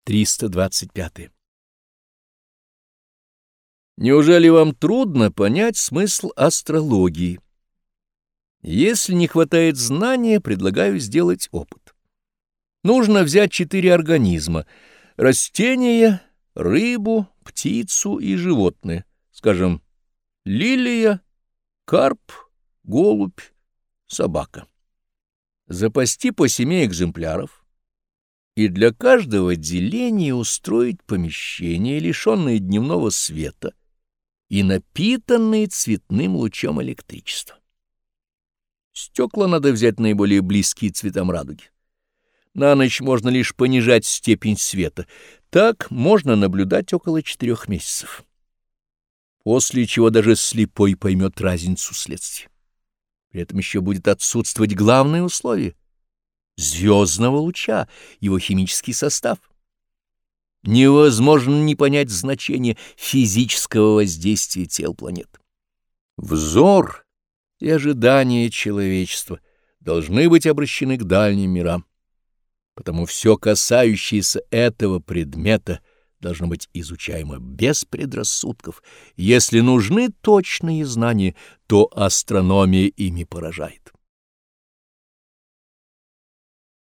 325. Неужели вам трудно понять смысл астрологии? Если не хватает знания, предлагаю сделать опыт. Нужно взять 4 организма — растения, рыбу, птицу и животное, скажем, лилия, карп, голубь, собака. Запасти по 7 экземпляров и для каждого деления устроить помещение, лишенное дневного света и напитанное цветным лучом электричества. Стекла надо взять наиболее близкие цветам радуги. На ночь можно лишь понижать степень света. Так можно наблюдать около 4 месяцев. После чего даже слепой поймет разницу следствий. При этом еще будет отсутствовать главное условие — звездного луча, его химический состав. Невозможно не понять значение физического воздействия тел планет. Взор и ожидания человечества должны быть обращены к дальним мирам. Потому все, касающееся этого предмета, должно быть изучаемо без предрассудков. Если нужны точные знания, то астрономия ими поражает.